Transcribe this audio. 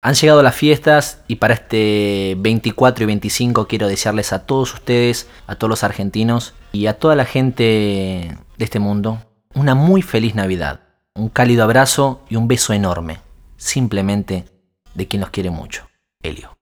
Han llegado las fiestas y para este 24 y 25 quiero desearles a todos ustedes, a todos los argentinos y a toda la gente de este mundo una muy feliz Navidad. Un cálido abrazo y un beso enorme, simplemente de quien los quiere mucho. Elio.